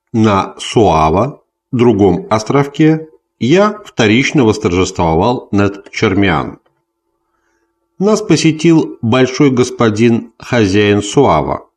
На Суава, другом островке, я вторично восторжествовал над Чермиан. Нас посетил большой господин хозяин Суава,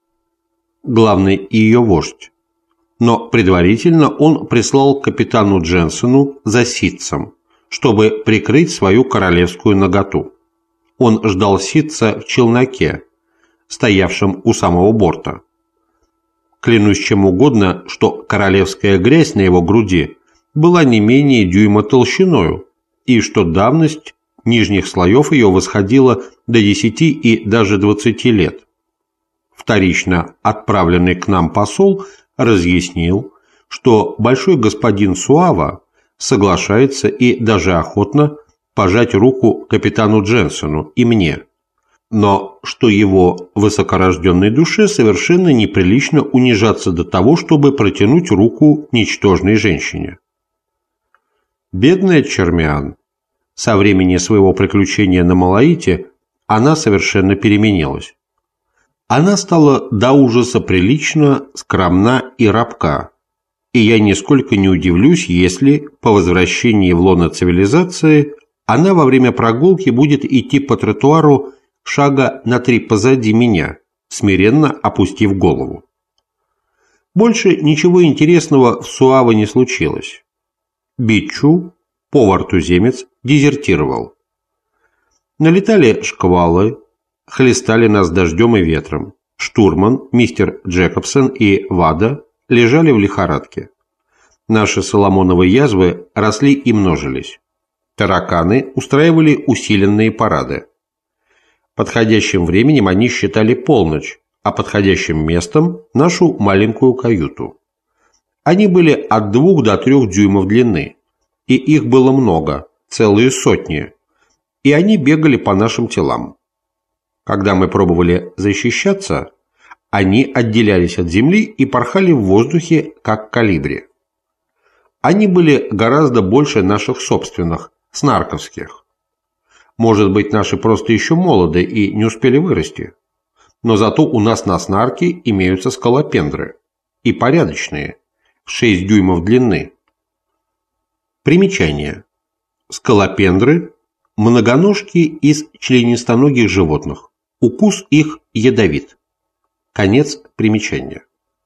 главный ее вождь, но предварительно он прислал капитану Дженсену за ситцем, чтобы прикрыть свою королевскую наготу. Он ждал ситца в челноке, стоявшем у самого борта. Клянусь чем угодно, что королевская грязь на его груди была не менее дюйма толщиною, и что давность нижних слоев ее восходила до 10 и даже 20 лет. Вторично отправленный к нам посол разъяснил, что большой господин Суава соглашается и даже охотно пожать руку капитану Дженсену и мне, но что его высокорожденной душе совершенно неприлично унижаться до того, чтобы протянуть руку ничтожной женщине. Бедная Чермиан, со времени своего приключения на Малаите она совершенно переменилась. Она стала до ужаса прилично, скромна и робка, и я нисколько не удивлюсь, если по возвращении в лоно цивилизации она во время прогулки будет идти по тротуару шага на 3 позади меня, смиренно опустив голову. Больше ничего интересного в Суаве не случилось. Бичу, повар-туземец, дезертировал. Налетали шквалы, хлестали нас дождем и ветром. Штурман, мистер Джекобсон и Вада лежали в лихорадке. Наши соломоновые язвы росли и множились. Тараканы устраивали усиленные парады. Подходящим временем они считали полночь, а подходящим местом – нашу маленькую каюту. Они были от 2 до 3 дюймов длины, и их было много, целые сотни, и они бегали по нашим телам. Когда мы пробовали защищаться, они отделялись от земли и порхали в воздухе, как колибри. Они были гораздо больше наших собственных, снарковских. Может быть, наши просто еще молоды и не успели вырасти. Но зато у нас на снарке имеются скалопендры. И порядочные, 6 дюймов длины. Примечание. Скалопендры – многоножки из членистоногих животных. Укус их ядовит. Конец примечания.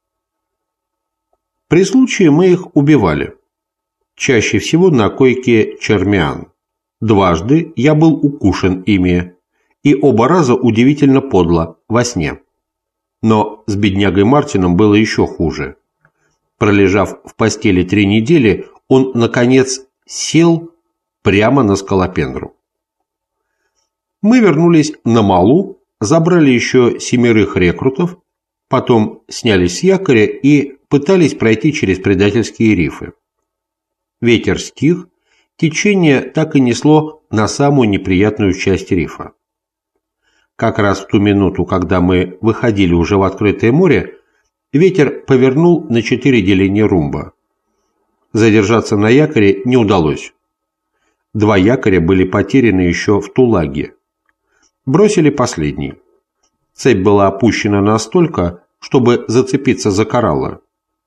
При случае мы их убивали. Чаще всего на койке Чермиан. Дважды я был укушен ими, и оба раза удивительно подло, во сне. Но с беднягой Мартином было еще хуже. Пролежав в постели 3 недели, он, наконец, сел прямо на скалопендру. Мы вернулись на Малу, забрали еще 7 рекрутов, потом снялись с якоря и пытались пройти через предательские рифы. Ветер стих, течение так и несло на самую неприятную часть рифа. Как раз в ту минуту, когда мы выходили уже в открытое море, ветер повернул на 4 деления румба. Задержаться на якоре не удалось. 2 якоря были потеряны еще в Тулаге. Бросили последний. Цепь была опущена настолько, чтобы зацепиться за кораллы.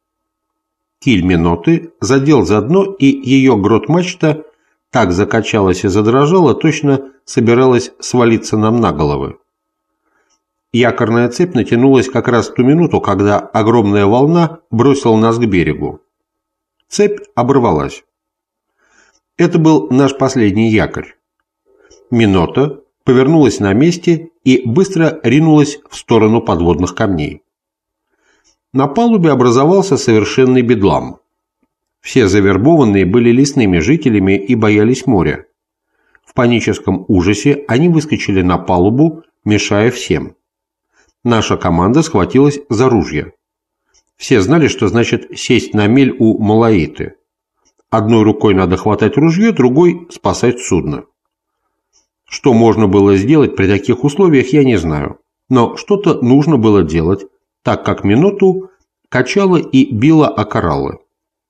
Киль Миноты задел за дно, и ее грот-мачта так закачалась и задрожала, точно собиралась свалиться нам на головы. Якорная цепь натянулась как раз в ту минуту, когда огромная волна бросила нас к берегу. Цепь оборвалась. Это был наш последний якорь. Минота повернулась на месте и быстро ринулась в сторону подводных камней. На палубе образовался совершенный бедлам. Все завербованные были лесными жителями и боялись моря. В паническом ужасе они выскочили на палубу, мешая всем. Наша команда схватилась за ружья. Все знали, что значит сесть на мель у Малаиты. Одной рукой надо хватать ружье, другой спасать судно. Что можно было сделать при таких условиях, я не знаю. Но что-то нужно было делать, так как Миноту качало и било о кораллы.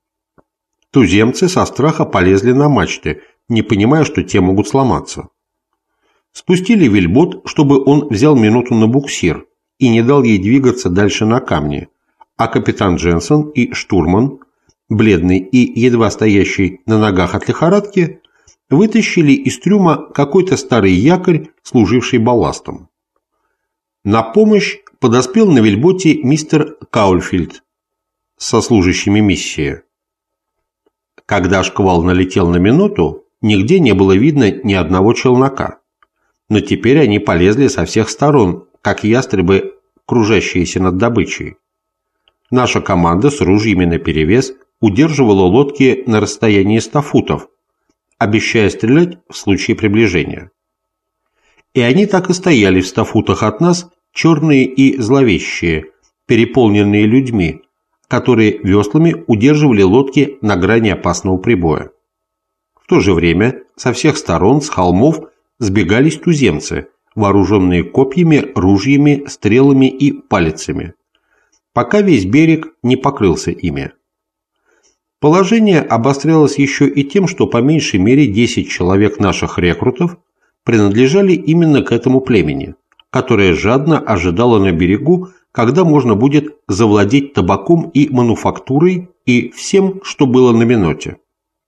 Туземцы со страха полезли на мачты, не понимая, что те могут сломаться. Спустили вельбот, чтобы он взял Миноту на буксир и не дал ей двигаться дальше на камни, а капитан Дженсон и штурман, бледный и едва стоящий на ногах от лихорадки, вытащили из трюма какой-то старый якорь, служивший балластом. На помощь подоспел на вельботе мистер Каульфильд со служащими миссии. Когда шквал налетел на минуту, нигде не было видно ни одного челнока, но теперь они полезли со всех сторон, как ястребы, кружащиеся над добычей. Наша команда с ружьями наперевес удерживала лодки на расстоянии 100 футов, обещая стрелять в случае приближения. И они так и стояли в 100 футах от нас, черные и зловещие, переполненные людьми, которые веслами удерживали лодки на грани опасного прибоя. В то же время со всех сторон, с холмов, сбегались туземцы, вооруженные копьями, ружьями, стрелами и палицами, пока весь берег не покрылся ими. Положение обострялось еще и тем, что по меньшей мере 10 человек наших рекрутов принадлежали именно к этому племени, которое жадно ожидало на берегу, когда можно будет завладеть табаком и мануфактурой и всем, что было на миноте.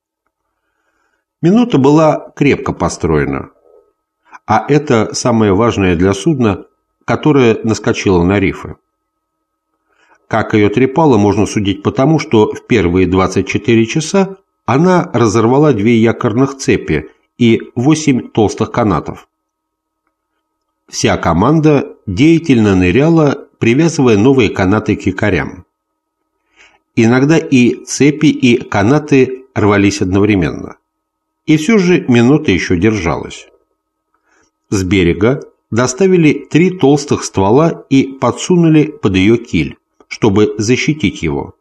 Минота была крепко построена, а это самое важное для судна, которое наскочило на рифы. Как ее трепало, можно судить по тому, что в первые 24 часа она разорвала 2 якорных цепи и 8 толстых канатов. Вся команда деятельно ныряла, привязывая новые канаты к якорям. Иногда и цепи, и канаты рвались одновременно. И все же минута еще держалась. С берега доставили 3 толстых ствола и подсунули под ее киль, чтобы защитить его.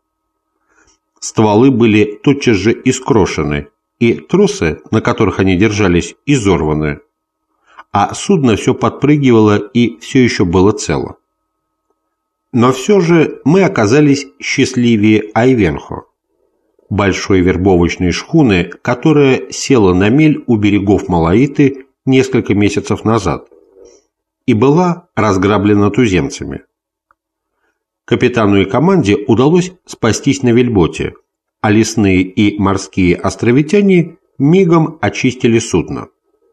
Стволы были тотчас же искрошены, и тросы, на которых они держались, изорваны, а судно все подпрыгивало и все еще было цело. Но все же мы оказались счастливее Айвенхо, большой вербовочной шхуны, которая села на мель у берегов Малаиты несколько месяцев назад и была разграблена туземцами. Капитану и команде удалось спастись на вельботе, а лесные и морские островитяне мигом очистили судно.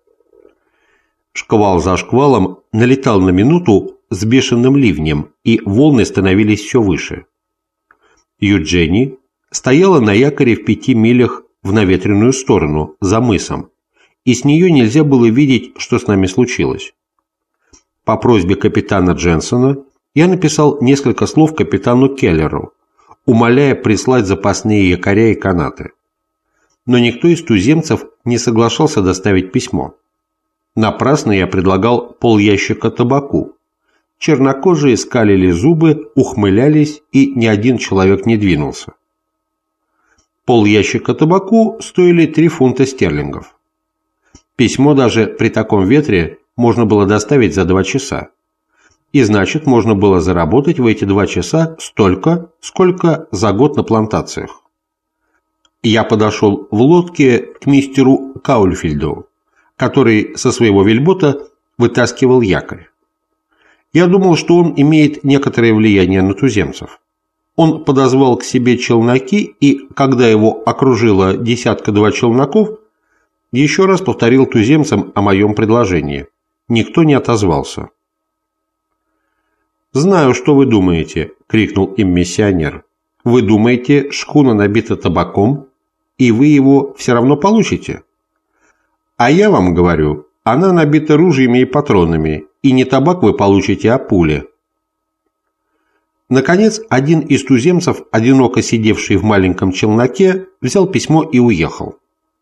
Шквал за шквалом налетал на минуту с бешеным ливнем, и волны становились все выше. Юджени стояла на якоре в 5 милях в наветренную сторону, за мысом, и с нее нельзя было видеть, что с нами случилось. По просьбе капитана Дженсона я написал несколько слов капитану Келлеру, умоляя прислать запасные якоря и канаты. Но никто из туземцев не соглашался доставить письмо. Напрасно я предлагал полящика табаку. Чернокожие скалили зубы, ухмылялись, и ни один человек не двинулся. Полящика табаку стоили 3 фунта стерлингов. Письмо даже при таком ветре можно было доставить за 2 часа. И значит, можно было заработать в эти 2 часа столько, сколько за год на плантациях. Я подошел в лодке к мистеру Каульфильду, который со своего вельбота вытаскивал якорь. Я думал, что он имеет некоторое влияние на туземцев. Он подозвал к себе челноки, и, когда его окружило 10-2 челноков, еще раз повторил туземцам о моем предложении. Никто не отозвался. «Знаю, что вы думаете», — крикнул им миссионер. «Вы думаете, шхуна набита табаком, и вы его все равно получите? А я вам говорю, она набита ружьями и патронами, и не табак вы получите, а пули». Наконец, один из туземцев, одиноко сидевший в маленьком челноке, взял письмо и уехал.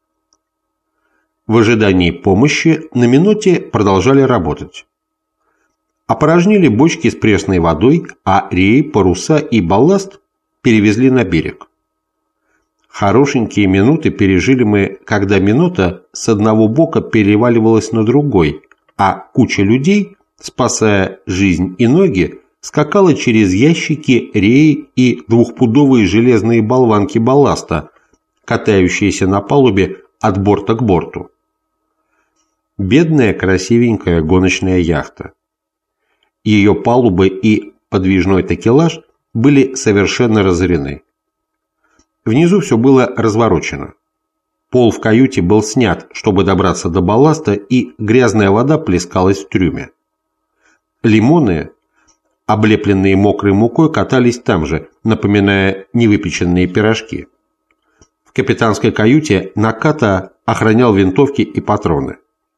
В ожидании помощи на миноте продолжали работать. Опорожнили бочки с пресной водой, а реи, паруса и балласт перевезли на берег. Хорошенькие минуты пережили мы, когда минота с одного бока переваливалась на другой, а куча людей, спасая жизнь и ноги, скакала через ящики, реи и 2-пудовые железные болванки балласта, катающиеся на палубе от борта к борту. Бедная красивенькая гоночная яхта. Ее палубы и подвижной такелаж были совершенно разорены. Внизу все было разворочено. Пол в каюте был снят, чтобы добраться до балласта, и грязная вода плескалась в трюме. Лимоны, облепленные мокрой мукой, катались там же, напоминая невыпеченные пирожки. В капитанской каюте Наката охранял винтовки и патроны.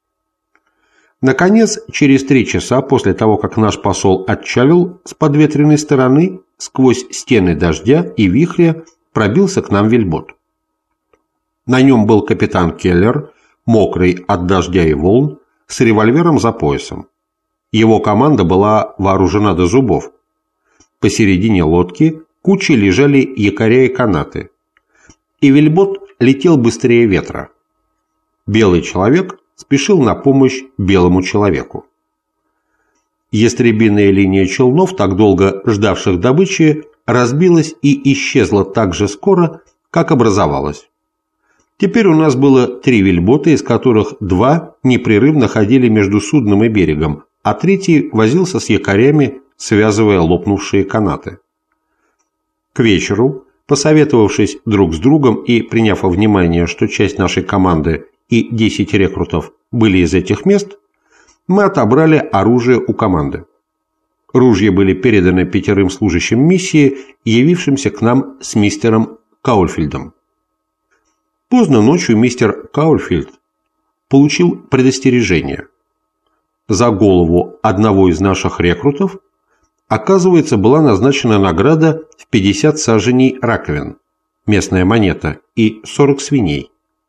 Наконец, через 3 часа после того, как наш посол отчалил с подветренной стороны, сквозь стены дождя и вихря пробился к нам вельбот. На нем был капитан Келлер, мокрый от дождя и волн, с револьвером за поясом. Его команда была вооружена до зубов. Посередине лодки кучей лежали якоря и канаты. И вельбот летел быстрее ветра. Белый человек спешил на помощь белому человеку. Ястребиная линия челнов, так долго ждавших добычи, разбилась и исчезла так же скоро, как образовалась. Теперь у нас было 3 вельбота, из которых 2 непрерывно ходили между судном и берегом, а 3 возился с якорями, связывая лопнувшие канаты. К вечеру, посоветовавшись друг с другом и приняв во внимание, что часть нашей команды и 10 рекрутов были из этих мест, мы отобрали оружие у команды. Ружья были переданы 5 служащим миссии, явившимся к нам с мистером Каульфильдом. Поздно ночью мистер Каульфильд получил предостережение. За голову одного из наших рекрутов, оказывается, была назначена награда в 50 саженей раковин, местная монета, и 40 свиней.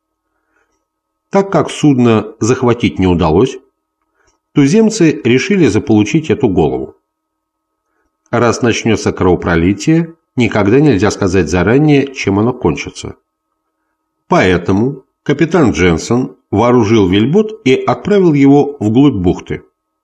Так как судно захватить не удалось, туземцы решили заполучить эту голову. Раз начнется кровопролитие, никогда нельзя сказать заранее, чем оно кончится. Поэтому капитан Дженсон вооружил вельбот и отправил его вглубь бухты.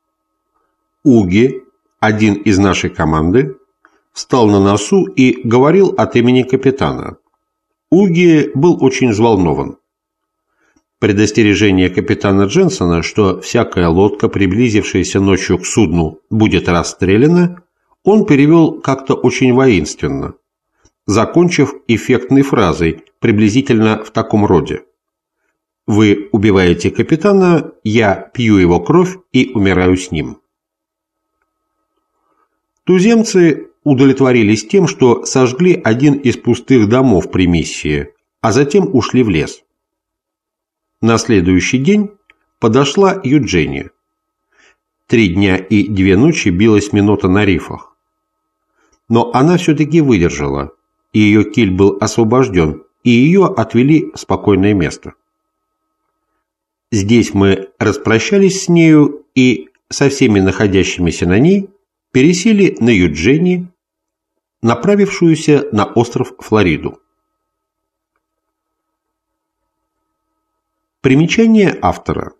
Уги, один из нашей команды, встал на носу и говорил от имени капитана. Уги был очень взволнован. Предостережение капитана Дженсона, что всякая лодка, приблизившаяся ночью к судну, будет расстреляна, он перевел как-то очень воинственно, закончив эффектной фразой, приблизительно в таком роде: «Вы убиваете капитана, я пью его кровь и умираю с ним». Туземцы удовлетворились тем, что сожгли один из пустых домов при миссии, а затем ушли в лес. На следующий день подошла Юджения. 3 дня и 2 ночи билась минота на рифах. Но она все-таки выдержала, и ее киль был освобожден, и ее отвели в спокойное место. Здесь мы распрощались с нею и со всеми находящимися на ней пересели на Юджении, направившуюся на остров Флориду. Примечание автора.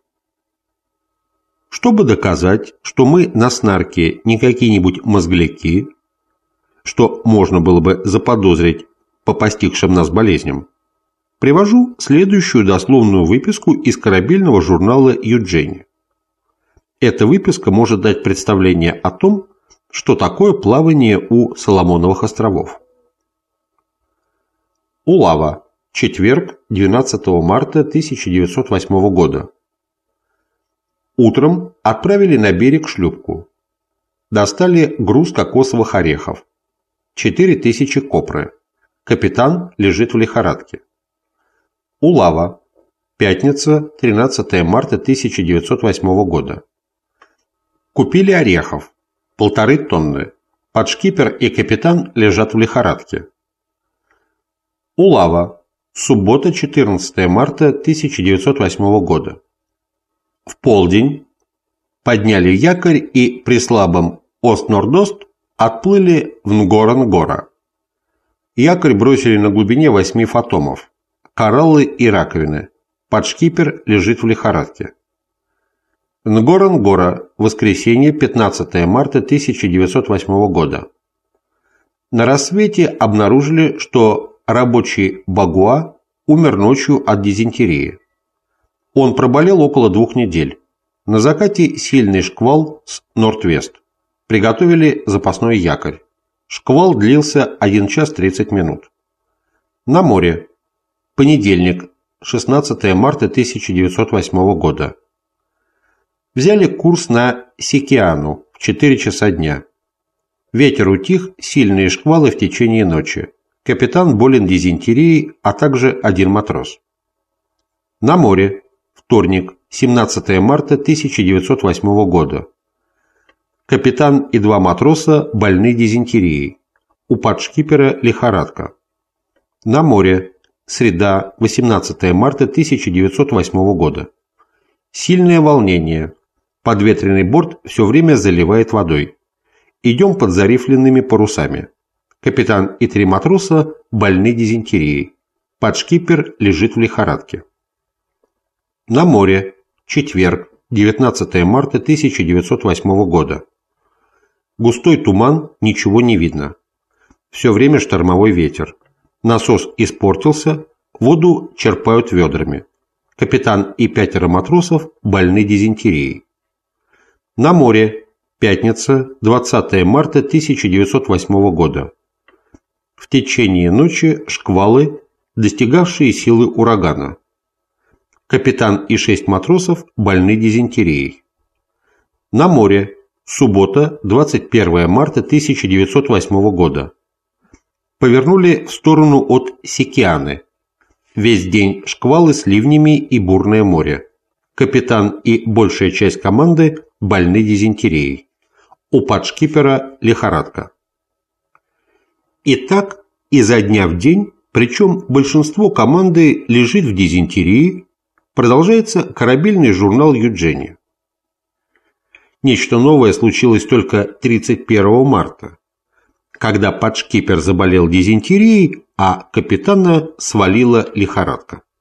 Чтобы доказать, что мы на снарке не какие-нибудь мозгляки, что можно было бы заподозрить по постигшим нас болезням, привожу следующую дословную выписку из корабельного журнала Юджения. Эта выписка может дать представление о том, что такое плавание у Соломоновых островов. Улава. Четверг, 12 марта 1908 года. Утром отправили на берег шлюпку. Достали груз кокосовых орехов. 4000 копры. Капитан лежит в лихорадке. Улава. Пятница, 13 марта 1908 года. Купили орехов. 1,5 тонны. Подшкипер и капитан лежат в лихорадке. Улава. Суббота, 14 марта 1908 года. В полдень подняли якорь и при слабом ост-норд-ост отплыли в Нгора-Нгора. Якорь бросили на глубине 8 фатомов. Кораллы и раковины. Подшкипер лежит в лихорадке. Нгора-Нгора. Воскресенье, 15 марта 1908 года. На рассвете обнаружили, что рабочий Багуа умер ночью от дизентерии. Он проболел около 2 недель. На закате сильный шквал с норд-вест. Приготовили запасной якорь. Шквал длился 1 час 30 минут. На море. Понедельник, 16 марта 1908 года. Взяли курс на Сикиану в 4 часа дня. Ветер утих, сильные шквалы в течение ночи. Капитан болен дизентерией, а также 1 матрос. На море. Вторник, 17 марта 1908 года. Капитан и 2 матроса больны дизентерией. У подшкипера лихорадка. На море. Среда, 18 марта 1908 года. Сильное волнение. Подветренный борт все время заливает водой. Идем под зарифленными парусами. Капитан и 3 матроса больны дизентерией. Подшкипер лежит в лихорадке. На море. Четверг, 19 марта 1908 года. Густой туман, ничего не видно. Все время штормовой ветер. Насос испортился, воду черпают ведрами. Капитан и 5 матросов больны дизентерией. На море. Пятница, 20 марта 1908 года. В течение ночи шквалы, достигавшие силы урагана. Капитан и 6 матросов больны дизентерией. На море. Суббота, 21 марта 1908 года. Повернули в сторону от Сикианы. Весь день шквалы с ливнями и бурное море. Капитан и большая часть команды больны дизентерией. У подшкипера лихорадка. И так изо дня в день, причем большинство команды лежит в дизентерии, продолжается корабельный журнал Юджини. Нечто новое случилось только 31 марта, когда подшкипер заболел дизентерией, а капитана свалила лихорадка.